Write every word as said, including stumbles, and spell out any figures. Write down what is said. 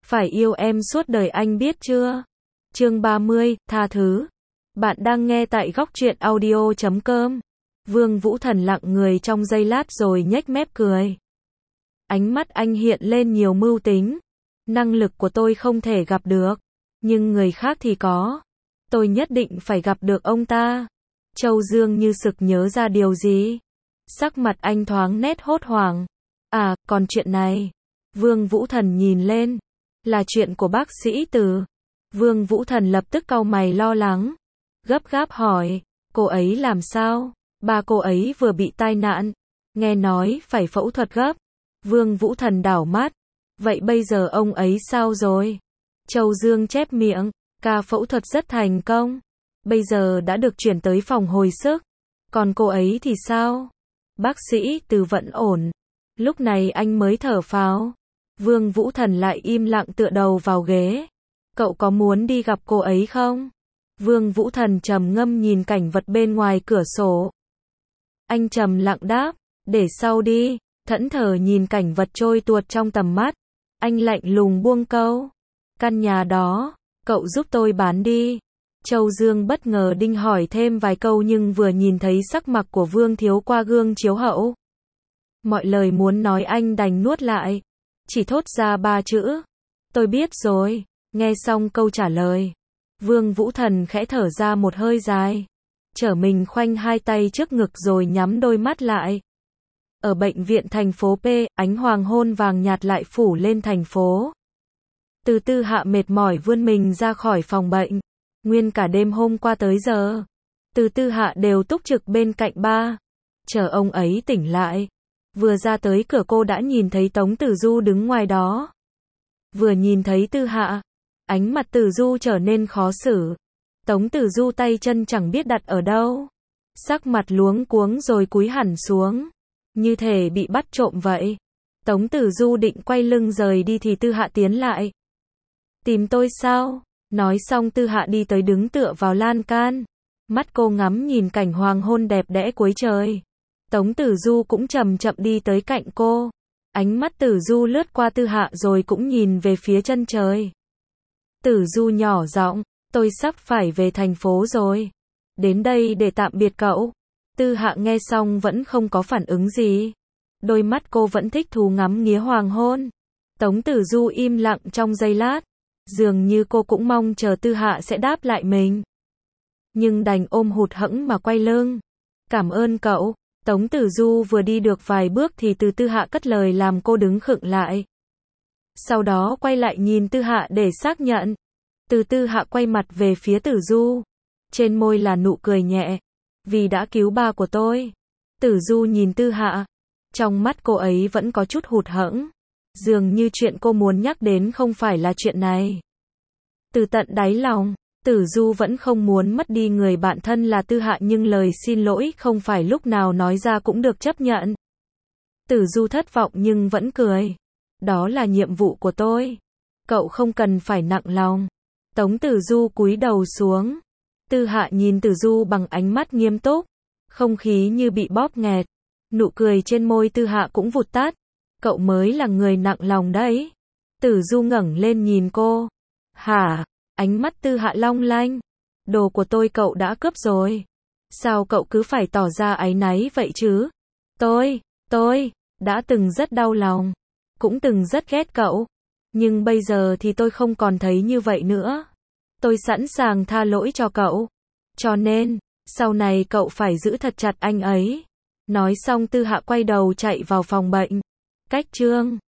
Phải yêu em suốt đời anh biết chưa? Chương ba mươi, tha thứ. Bạn đang nghe tại góc truyện audio chấm com. Vương Vũ Thần lặng người trong giây lát rồi nhếch mép cười. Ánh mắt anh hiện lên nhiều mưu tính. Năng lực của tôi không thể gặp được, nhưng người khác thì có. Tôi nhất định phải gặp được ông ta. Châu Dương như sực nhớ ra điều gì. Sắc mặt anh thoáng nét hốt hoảng. À, còn chuyện này. Vương Vũ Thần nhìn lên. Là chuyện của bác sĩ Từ. Vương Vũ Thần lập tức cau mày lo lắng. Gấp gáp hỏi, cô ấy làm sao? Ba cô ấy vừa bị tai nạn. Nghe nói phải phẫu thuật gấp. Vương Vũ Thần đảo mắt. Vậy bây giờ ông ấy sao rồi? Châu Dương chép miệng. Ca phẫu thuật rất thành công. Bây giờ đã được chuyển tới phòng hồi sức. Còn cô ấy thì sao? Bác sĩ Từ vẫn ổn. Lúc này anh mới thở phào. Vương Vũ Thần lại im lặng tựa đầu vào ghế. Cậu có muốn đi gặp cô ấy không? Vương Vũ Thần trầm ngâm nhìn cảnh vật bên ngoài cửa sổ. Anh trầm lặng đáp, để sau đi. Thẫn thờ nhìn cảnh vật trôi tuột trong tầm mắt. Anh lạnh lùng buông câu. Căn nhà đó, cậu giúp tôi bán đi. Châu Dương bất ngờ đinh hỏi thêm vài câu nhưng vừa nhìn thấy sắc mặt của Vương Thiếu qua gương chiếu hậu. Mọi lời muốn nói anh đành nuốt lại. Chỉ thốt ra ba chữ. Tôi biết rồi. Nghe xong câu trả lời. Vương Vũ Thần khẽ thở ra một hơi dài. Trở mình khoanh hai tay trước ngực rồi nhắm đôi mắt lại. Ở bệnh viện thành phố P, ánh hoàng hôn vàng nhạt lại phủ lên thành phố. Từ Tư Hạ mệt mỏi vươn mình ra khỏi phòng bệnh. Nguyên cả đêm hôm qua tới giờ, Từ Tư Hạ đều túc trực bên cạnh ba. Chờ ông ấy tỉnh lại. Vừa ra tới cửa cô đã nhìn thấy Tống Tử Du đứng ngoài đó. Vừa nhìn thấy Tư Hạ, ánh mặt Tử Du trở nên khó xử. Tống Tử Du tay chân chẳng biết đặt ở đâu. Sắc mặt luống cuống rồi cúi hẳn xuống. Như thể bị bắt trộm vậy. Tống Tử Du định quay lưng rời đi thì Tư Hạ tiến lại. Tìm tôi sao? Nói xong Tư Hạ đi tới đứng tựa vào lan can. Mắt cô ngắm nhìn cảnh hoàng hôn đẹp đẽ cuối trời. Tống Tử Du cũng chậm chậm đi tới cạnh cô. Ánh mắt Tử Du lướt qua Tư Hạ rồi cũng nhìn về phía chân trời. Tử Du nhỏ giọng, tôi sắp phải về thành phố rồi. Đến đây để tạm biệt cậu. Tư Hạ nghe xong vẫn không có phản ứng gì. Đôi mắt cô vẫn thích thú ngắm nghía hoàng hôn. Tống Tử Du im lặng trong giây lát. Dường như cô cũng mong chờ Tư Hạ sẽ đáp lại mình. Nhưng đành ôm hụt hẫng mà quay lưng. Cảm ơn cậu. Tống Tử Du vừa đi được vài bước thì từ Tư Hạ cất lời làm cô đứng khựng lại. Sau đó quay lại nhìn Tư Hạ để xác nhận. Từ Tư Hạ quay mặt về phía Tử Du. Trên môi là nụ cười nhẹ. Vì đã cứu ba của tôi. Tử Du nhìn Tư Hạ. Trong mắt cô ấy vẫn có chút hụt hẫng. Dường như chuyện cô muốn nhắc đến không phải là chuyện này. Từ tận đáy lòng, Tử Du vẫn không muốn mất đi người bạn thân là Tư Hạ nhưng lời xin lỗi không phải lúc nào nói ra cũng được chấp nhận. Tử Du thất vọng nhưng vẫn cười. Đó là nhiệm vụ của tôi. Cậu không cần phải nặng lòng. Tống Tử Du cúi đầu xuống. Tư Hạ nhìn Tử Du bằng ánh mắt nghiêm túc. Không khí như bị bóp nghẹt. Nụ cười trên môi Tư Hạ cũng vụt tắt. Cậu mới là người nặng lòng đấy. Tử Du ngẩng lên nhìn cô. Hả? Ánh mắt Tư Hạ long lanh. Đồ của tôi cậu đã cướp rồi. Sao cậu cứ phải tỏ ra áy náy vậy chứ? Tôi, tôi, đã từng rất đau lòng. Cũng từng rất ghét cậu. Nhưng bây giờ thì tôi không còn thấy như vậy nữa. Tôi sẵn sàng tha lỗi cho cậu. Cho nên, sau này cậu phải giữ thật chặt anh ấy. Nói xong Tư Hạ quay đầu chạy vào phòng bệnh. Cách chương